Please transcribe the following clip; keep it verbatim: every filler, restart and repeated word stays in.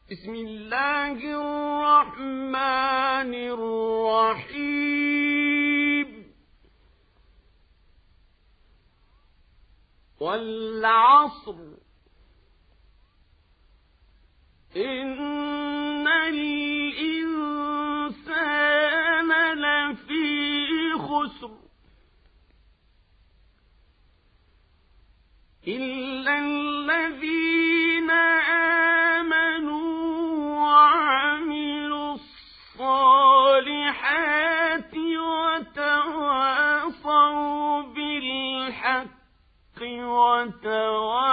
بسم الله الرحمن الرحيم والعصر إن الإنسان لفي خسر إلا الذين آمنوا وعملوا الصالحات وتواصوا بالحق وتواصوا